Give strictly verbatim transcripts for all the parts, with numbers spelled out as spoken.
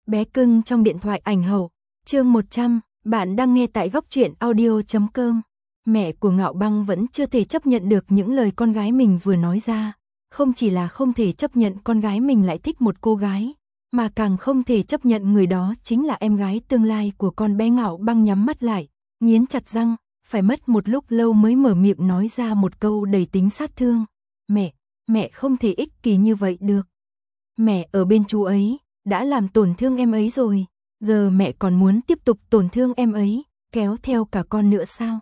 Bé cưng trong điện thoại ảnh hậu, chương một trăm, bạn đang nghe tại góc truyện audio chấm com. Mẹ của Ngạo Băng vẫn chưa thể chấp nhận được những lời con gái mình vừa nói ra. Không chỉ là không thể chấp nhận con gái mình lại thích một cô gái, mà càng không thể chấp nhận người đó chính là em gái tương lai của con bé. Ngạo Băng nhắm mắt lại, nghiến chặt răng, phải mất một lúc lâu mới mở miệng nói ra một câu đầy tính sát thương. Mẹ, mẹ không thể ích kỷ như vậy được. Mẹ ở bên chú ấy, đã làm tổn thương em ấy rồi, giờ mẹ còn muốn tiếp tục tổn thương em ấy, kéo theo cả con nữa sao?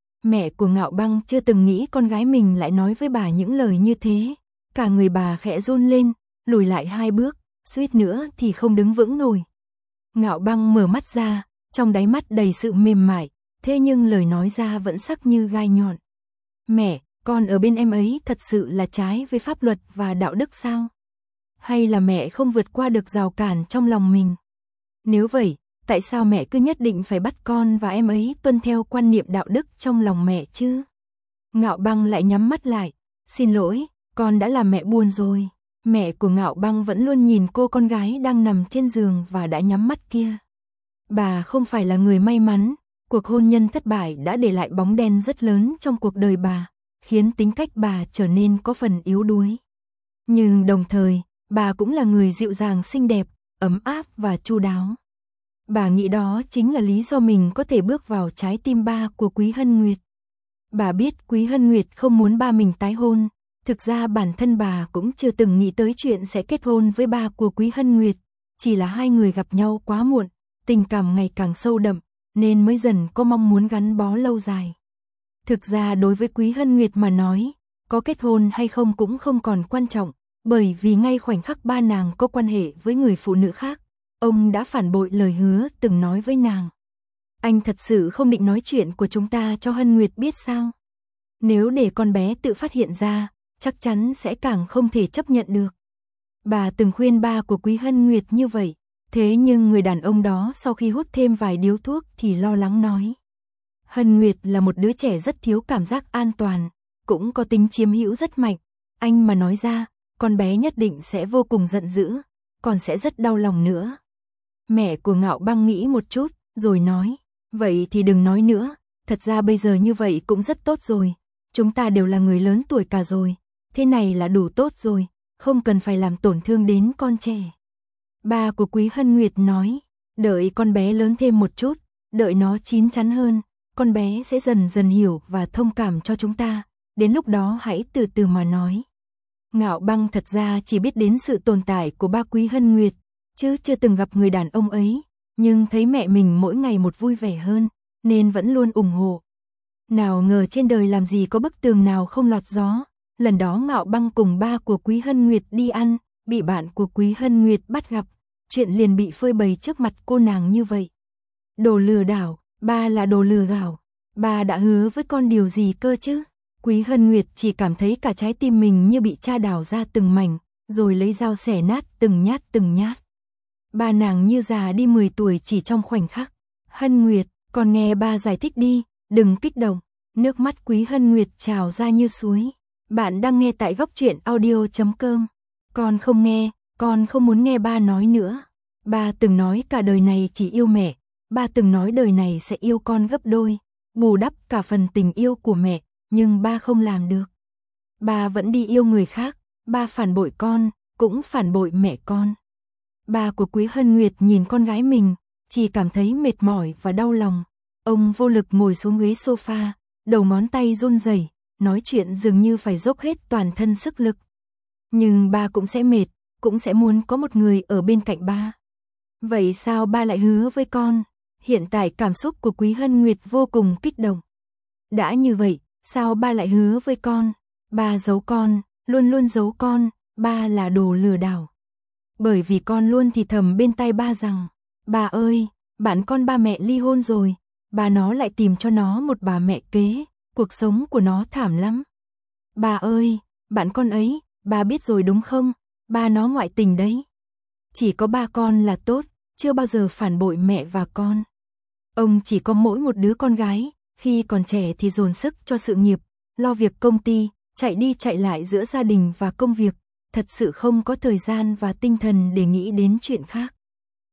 Mẹ của Ngạo Băng chưa từng nghĩ con gái mình lại nói với bà những lời như thế. Cả người bà khẽ run lên, lùi lại hai bước, suýt nữa thì không đứng vững nổi. Ngạo Băng mở mắt ra, trong đáy mắt đầy sự mềm mại, thế nhưng lời nói ra vẫn sắc như gai nhọn. Mẹ, con ở bên em ấy thật sự là trái với pháp luật và đạo đức sao? Hay là mẹ không vượt qua được rào cản trong lòng mình? Nếu vậy, tại sao mẹ cứ nhất định phải bắt con và em ấy tuân theo quan niệm đạo đức trong lòng mẹ chứ? Ngạo Băng lại nhắm mắt lại, xin lỗi, con đã làm mẹ buồn rồi. Mẹ của Ngạo Băng vẫn luôn nhìn cô con gái đang nằm trên giường và đã nhắm mắt kia. Bà không phải là người may mắn, cuộc hôn nhân thất bại đã để lại bóng đen rất lớn trong cuộc đời bà, khiến tính cách bà trở nên có phần yếu đuối. Nhưng đồng thời, bà cũng là người dịu dàng xinh đẹp, ấm áp và chu đáo. Bà nghĩ đó chính là lý do mình có thể bước vào trái tim ba của Quý Hân Nguyệt. Bà biết Quý Hân Nguyệt không muốn ba mình tái hôn, thực ra bản thân bà cũng chưa từng nghĩ tới chuyện sẽ kết hôn với ba của Quý Hân Nguyệt, chỉ là hai người gặp nhau quá muộn, tình cảm ngày càng sâu đậm, nên mới dần có mong muốn gắn bó lâu dài. Thực ra đối với Quý Hân Nguyệt mà nói, có kết hôn hay không cũng không còn quan trọng, bởi vì ngay khoảnh khắc ba nàng có quan hệ với người phụ nữ khác, ông đã phản bội lời hứa từng nói với nàng. Anh thật sự không định nói chuyện của chúng ta cho Hân Nguyệt biết sao? Nếu để con bé tự phát hiện ra, chắc chắn sẽ càng không thể chấp nhận được. Bà từng khuyên ba của Quý Hân Nguyệt như vậy, thế nhưng người đàn ông đó sau khi hút thêm vài điếu thuốc thì lo lắng nói. Hân Nguyệt là một đứa trẻ rất thiếu cảm giác an toàn, cũng có tính chiếm hữu rất mạnh, anh mà nói ra, con bé nhất định sẽ vô cùng giận dữ, còn sẽ rất đau lòng nữa. Mẹ của Ngạo Băng nghĩ một chút, rồi nói, vậy thì đừng nói nữa, thật ra bây giờ như vậy cũng rất tốt rồi, chúng ta đều là người lớn tuổi cả rồi, thế này là đủ tốt rồi, không cần phải làm tổn thương đến con trẻ. Ba của Quý Hân Nguyệt nói, đợi con bé lớn thêm một chút, đợi nó chín chắn hơn, con bé sẽ dần dần hiểu và thông cảm cho chúng ta, đến lúc đó hãy từ từ mà nói. Ngạo Băng thật ra chỉ biết đến sự tồn tại của ba Quý Hân Nguyệt, chứ chưa từng gặp người đàn ông ấy, nhưng thấy mẹ mình mỗi ngày một vui vẻ hơn, nên vẫn luôn ủng hộ. Nào ngờ trên đời làm gì có bức tường nào không lọt gió, lần đó Ngạo Băng cùng ba của Quý Hân Nguyệt đi ăn, bị bạn của Quý Hân Nguyệt bắt gặp, chuyện liền bị phơi bày trước mặt cô nàng như vậy. Đồ lừa đảo, ba là đồ lừa đảo, ba đã hứa với con điều gì cơ chứ? Quý Hân Nguyệt chỉ cảm thấy cả trái tim mình như bị tra đào ra từng mảnh, rồi lấy dao xẻ nát từng nhát từng nhát. Ba nàng như già đi mười tuổi chỉ trong khoảnh khắc. Hân Nguyệt, con nghe ba giải thích đi, đừng kích động. Nước mắt Quý Hân Nguyệt trào ra như suối. Bạn đang nghe tại góc truyện audio chấm com. Con không nghe, con không muốn nghe ba nói nữa. Ba từng nói cả đời này chỉ yêu mẹ, ba từng nói đời này sẽ yêu con gấp đôi, bù đắp cả phần tình yêu của mẹ, nhưng ba không làm được. Ba vẫn đi yêu người khác, ba phản bội con, cũng phản bội mẹ con. Ba của Quý Hân Nguyệt nhìn con gái mình, chỉ cảm thấy mệt mỏi và đau lòng. Ông vô lực ngồi xuống ghế sofa, đầu ngón tay run rẩy, nói chuyện dường như phải dốc hết toàn thân sức lực. Nhưng ba cũng sẽ mệt, cũng sẽ muốn có một người ở bên cạnh ba. Vậy sao ba lại hứa với con? Hiện tại cảm xúc của Quý Hân Nguyệt vô cùng kích động. Đã như vậy, sao ba lại hứa với con? Ba giấu con, luôn luôn giấu con, ba là đồ lừa đảo. Bởi vì con luôn thì thầm bên tai ba rằng, ba ơi, bạn con ba mẹ ly hôn rồi, ba nó lại tìm cho nó một bà mẹ kế, cuộc sống của nó thảm lắm. Ba ơi, bạn con ấy, ba biết rồi đúng không, ba nó ngoại tình đấy. Chỉ có ba con là tốt, chưa bao giờ phản bội mẹ và con. Ông chỉ có mỗi một đứa con gái, khi còn trẻ thì dồn sức cho sự nghiệp, lo việc công ty, chạy đi chạy lại giữa gia đình và công việc, thật sự không có thời gian và tinh thần để nghĩ đến chuyện khác.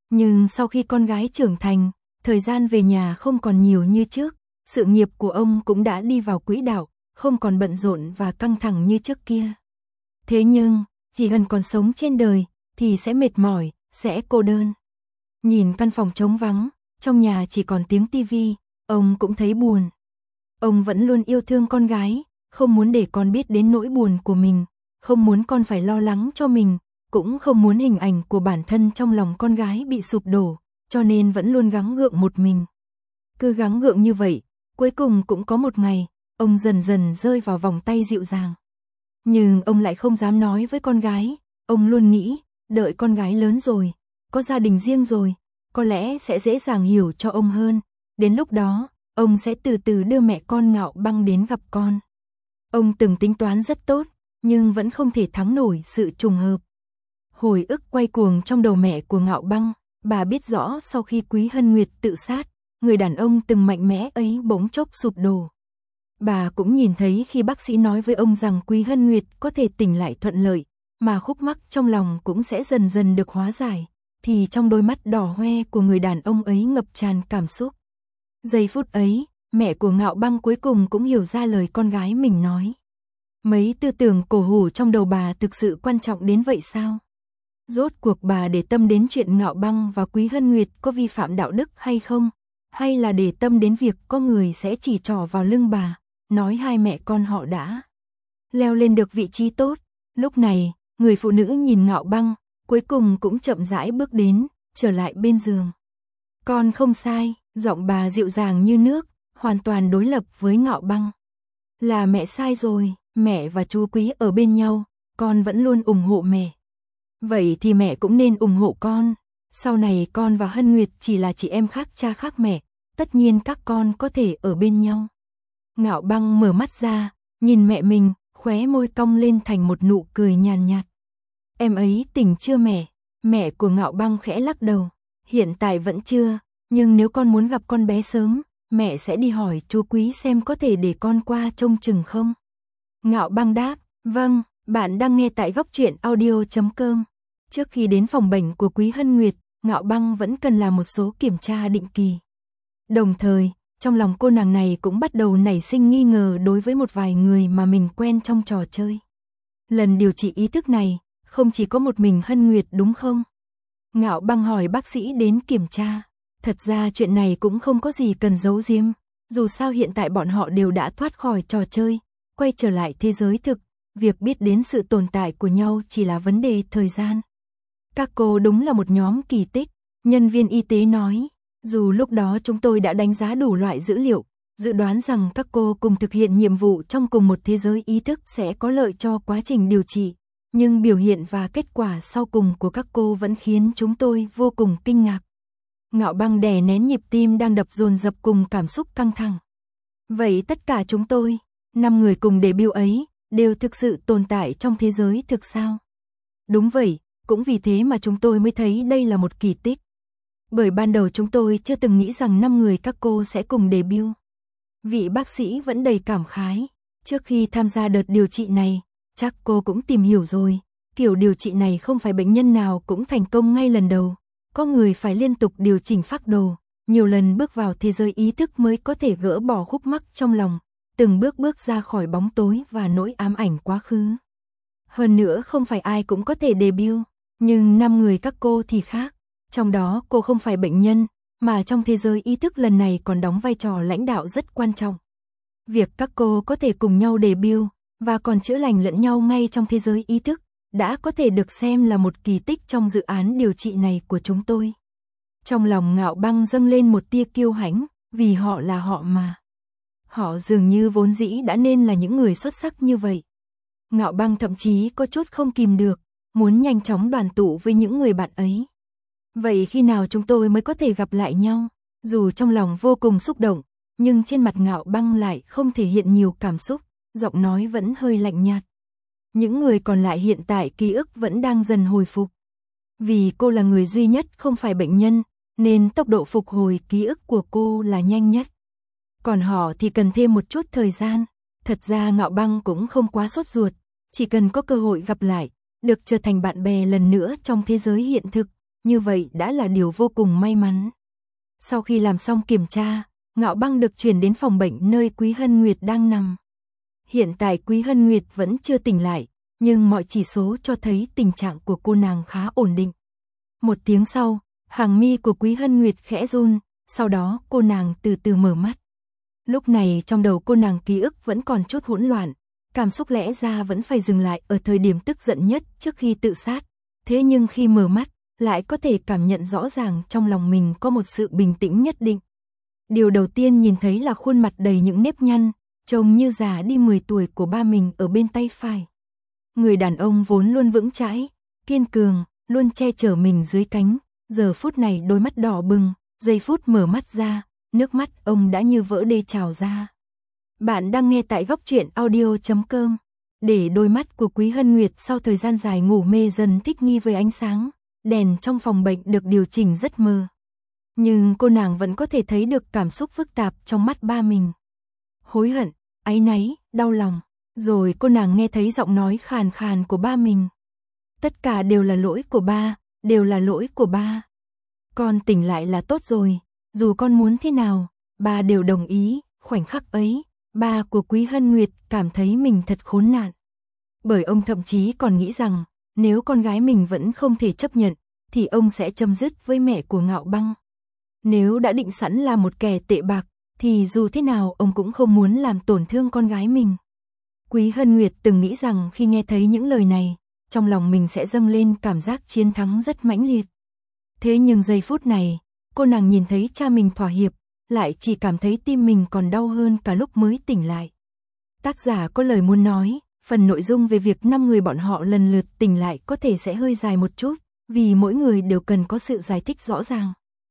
Nhưng sau khi con gái trưởng thành, thời gian về nhà không còn nhiều như trước, sự nghiệp của ông cũng đã đi vào quỹ đạo, không còn bận rộn và căng thẳng như trước kia. Thế nhưng, chỉ cần còn sống trên đời, thì sẽ mệt mỏi, sẽ cô đơn. Nhìn căn phòng trống vắng, trong nhà chỉ còn tiếng tivi, ông cũng thấy buồn. Ông vẫn luôn yêu thương con gái, không muốn để con biết đến nỗi buồn của mình, không muốn con phải lo lắng cho mình, cũng không muốn hình ảnh của bản thân trong lòng con gái bị sụp đổ, cho nên vẫn luôn gắng gượng một mình. Cứ gắng gượng như vậy, cuối cùng cũng có một ngày, ông dần dần rơi vào vòng tay dịu dàng. Nhưng ông lại không dám nói với con gái, ông luôn nghĩ, đợi con gái lớn rồi, có gia đình riêng rồi, có lẽ sẽ dễ dàng hiểu cho ông hơn, đến lúc đó, ông sẽ từ từ đưa mẹ con Ngạo Băng đến gặp con. Ông từng tính toán rất tốt, nhưng vẫn không thể thắng nổi sự trùng hợp. Hồi ức quay cuồng trong đầu mẹ của Ngạo Băng, bà biết rõ sau khi Quý Hân Nguyệt tự sát, người đàn ông từng mạnh mẽ ấy bỗng chốc sụp đổ. Bà cũng nhìn thấy khi bác sĩ nói với ông rằng Quý Hân Nguyệt có thể tỉnh lại thuận lợi, mà khúc mắc trong lòng cũng sẽ dần dần được hóa giải, thì trong đôi mắt đỏ hoe của người đàn ông ấy ngập tràn cảm xúc. Giây phút ấy, mẹ của Ngạo Băng cuối cùng cũng hiểu ra lời con gái mình nói. Mấy tư tưởng cổ hủ trong đầu bà thực sự quan trọng đến vậy sao? Rốt cuộc bà để tâm đến chuyện Ngạo Băng và Quý Hân Nguyệt có vi phạm đạo đức hay không? Hay là để tâm đến việc có người sẽ chỉ trỏ vào lưng bà, nói hai mẹ con họ đã leo lên được vị trí tốt? Lúc này, người phụ nữ nhìn Ngạo Băng, cuối cùng cũng chậm rãi bước đến, trở lại bên giường. Con không sai, giọng bà dịu dàng như nước, hoàn toàn đối lập với Ngạo Băng. Là mẹ sai rồi, mẹ và chú Quý ở bên nhau, con vẫn luôn ủng hộ mẹ. Vậy thì mẹ cũng nên ủng hộ con. Sau này con và Hân Nguyệt chỉ là chị em khác cha khác mẹ, tất nhiên các con có thể ở bên nhau. Ngạo Băng mở mắt ra, nhìn mẹ mình, khóe môi cong lên thành một nụ cười nhàn nhạt. Em ấy tỉnh chưa mẹ? Mẹ của Ngạo Băng khẽ lắc đầu. Hiện tại vẫn chưa, nhưng nếu con muốn gặp con bé sớm, mẹ sẽ đi hỏi chú Quý xem có thể để con qua trông chừng không? Ngạo Băng đáp, vâng, bạn đang nghe tại góc truyện audio chấm com. Trước khi đến phòng bệnh của Quý Hân Nguyệt, Ngạo Băng vẫn cần làm một số kiểm tra định kỳ. Đồng thời, trong lòng cô nàng này cũng bắt đầu nảy sinh nghi ngờ đối với một vài người mà mình quen trong trò chơi. Lần điều trị ý thức này, không chỉ có một mình Hân Nguyệt đúng không? Ngạo Băng hỏi bác sĩ đến kiểm tra. Thật ra chuyện này cũng không có gì cần giấu giếm. Dù sao hiện tại bọn họ đều đã thoát khỏi trò chơi, quay trở lại thế giới thực. Việc biết đến sự tồn tại của nhau chỉ là vấn đề thời gian. Các cô đúng là một nhóm kỳ tích, nhân viên y tế nói. Dù lúc đó chúng tôi đã đánh giá đủ loại dữ liệu, dự đoán rằng các cô cùng thực hiện nhiệm vụ trong cùng một thế giới ý thức sẽ có lợi cho quá trình điều trị. Nhưng biểu hiện và kết quả sau cùng của các cô vẫn khiến chúng tôi vô cùng kinh ngạc. Ngạo Băng đè nén nhịp tim đang đập dồn dập cùng cảm xúc căng thẳng. Vậy tất cả chúng tôi, năm người cùng debut ấy, đều thực sự tồn tại trong thế giới thực sao? Đúng vậy, cũng vì thế mà chúng tôi mới thấy đây là một kỳ tích. Bởi ban đầu chúng tôi chưa từng nghĩ rằng năm người các cô sẽ cùng debut. Vị bác sĩ vẫn đầy cảm khái. Trước khi tham gia đợt điều trị này, chắc cô cũng tìm hiểu rồi. Kiểu điều trị này không phải bệnh nhân nào cũng thành công ngay lần đầu. Có người phải liên tục điều chỉnh phác đồ, nhiều lần bước vào thế giới ý thức mới có thể gỡ bỏ khúc mắc trong lòng, từng bước bước ra khỏi bóng tối và nỗi ám ảnh quá khứ. Hơn nữa không phải ai cũng có thể debut, nhưng năm người các cô thì khác. Trong đó cô không phải bệnh nhân, mà trong thế giới ý thức lần này còn đóng vai trò lãnh đạo rất quan trọng. Việc các cô có thể cùng nhau debut, và còn chữa lành lẫn nhau ngay trong thế giới ý thức, đã có thể được xem là một kỳ tích trong dự án điều trị này của chúng tôi. Trong lòng Ngạo Băng dâng lên một tia kiêu hãnh, vì họ là họ mà. Họ dường như vốn dĩ đã nên là những người xuất sắc như vậy. Ngạo Băng thậm chí có chút không kìm được, muốn nhanh chóng đoàn tụ với những người bạn ấy. Vậy khi nào chúng tôi mới có thể gặp lại nhau? Dù trong lòng vô cùng xúc động, nhưng trên mặt Ngạo Băng lại không thể hiện nhiều cảm xúc, giọng nói vẫn hơi lạnh nhạt. Những người còn lại hiện tại ký ức vẫn đang dần hồi phục. Vì cô là người duy nhất không phải bệnh nhân, nên tốc độ phục hồi ký ức của cô là nhanh nhất. Còn họ thì cần thêm một chút thời gian. Thật ra Ngạo Băng cũng không quá sốt ruột, chỉ cần có cơ hội gặp lại, được trở thành bạn bè lần nữa trong thế giới hiện thực, như vậy đã là điều vô cùng may mắn. Sau khi làm xong kiểm tra, Ngạo Băng được chuyển đến phòng bệnh nơi Quý Hân Nguyệt đang nằm. Hiện tại Quý Hân Nguyệt vẫn chưa tỉnh lại, nhưng mọi chỉ số cho thấy tình trạng của cô nàng khá ổn định. Một tiếng sau, hàng mi của Quý Hân Nguyệt khẽ run, sau đó cô nàng từ từ mở mắt. Lúc này trong đầu cô nàng ký ức vẫn còn chút hỗn loạn, cảm xúc lẽ ra vẫn phải dừng lại ở thời điểm tức giận nhất trước khi tự sát. Thế nhưng khi mở mắt, lại có thể cảm nhận rõ ràng trong lòng mình có một sự bình tĩnh nhất định. Điều đầu tiên nhìn thấy là khuôn mặt đầy những nếp nhăn, trông như già đi mười tuổi của ba mình ở bên tay phải. Người đàn ông vốn luôn vững chãi, kiên cường, luôn che chở mình dưới cánh, giờ phút này đôi mắt đỏ bừng, giây phút mở mắt ra, nước mắt ông đã như vỡ đê trào ra. Bạn đang nghe tại góc truyện audio chấm com. Để đôi mắt của Quý Hân Nguyệt sau thời gian dài ngủ mê dần thích nghi với ánh sáng, đèn trong phòng bệnh được điều chỉnh rất mờ. Nhưng cô nàng vẫn có thể thấy được cảm xúc phức tạp trong mắt ba mình. Hối hận, áy náy, đau lòng. Rồi cô nàng nghe thấy giọng nói khàn khàn của ba mình. Tất cả đều là lỗi của ba, đều là lỗi của ba. Con tỉnh lại là tốt rồi, dù con muốn thế nào, ba đều đồng ý. Khoảnh khắc ấy, ba của Quý Hân Nguyệt cảm thấy mình thật khốn nạn. Bởi ông thậm chí còn nghĩ rằng, nếu con gái mình vẫn không thể chấp nhận, thì ông sẽ chấm dứt với mẹ của Ngạo Băng. Nếu đã định sẵn là một kẻ tệ bạc, thì dù thế nào ông cũng không muốn làm tổn thương con gái mình. Quý Hân Nguyệt từng nghĩ rằng khi nghe thấy những lời này, trong lòng mình sẽ dâng lên cảm giác chiến thắng rất mãnh liệt. Thế nhưng giây phút này, cô nàng nhìn thấy cha mình thỏa hiệp, lại chỉ cảm thấy tim mình còn đau hơn cả lúc mới tỉnh lại. Tác giả có lời muốn nói, phần nội dung về việc năm người bọn họ lần lượt tỉnh lại có thể sẽ hơi dài một chút, vì mỗi người đều cần có sự giải thích rõ ràng.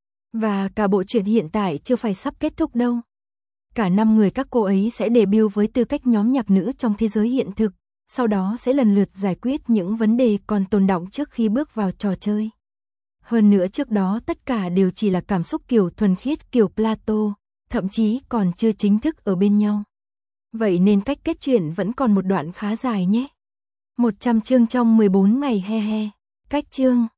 Và cả bộ truyện hiện tại chưa phải sắp kết thúc đâu. Cả năm người các cô ấy sẽ debut với tư cách nhóm nhạc nữ trong thế giới hiện thực, sau đó sẽ lần lượt giải quyết những vấn đề còn tồn đọng trước khi bước vào trò chơi. Hơn nữa trước đó tất cả đều chỉ là cảm xúc kiểu thuần khiết kiểu Plato, thậm chí còn chưa chính thức ở bên nhau. Vậy nên cách kết truyện vẫn còn một đoạn khá dài nhé. một trăm chương trong mười bốn ngày he he. Cách chương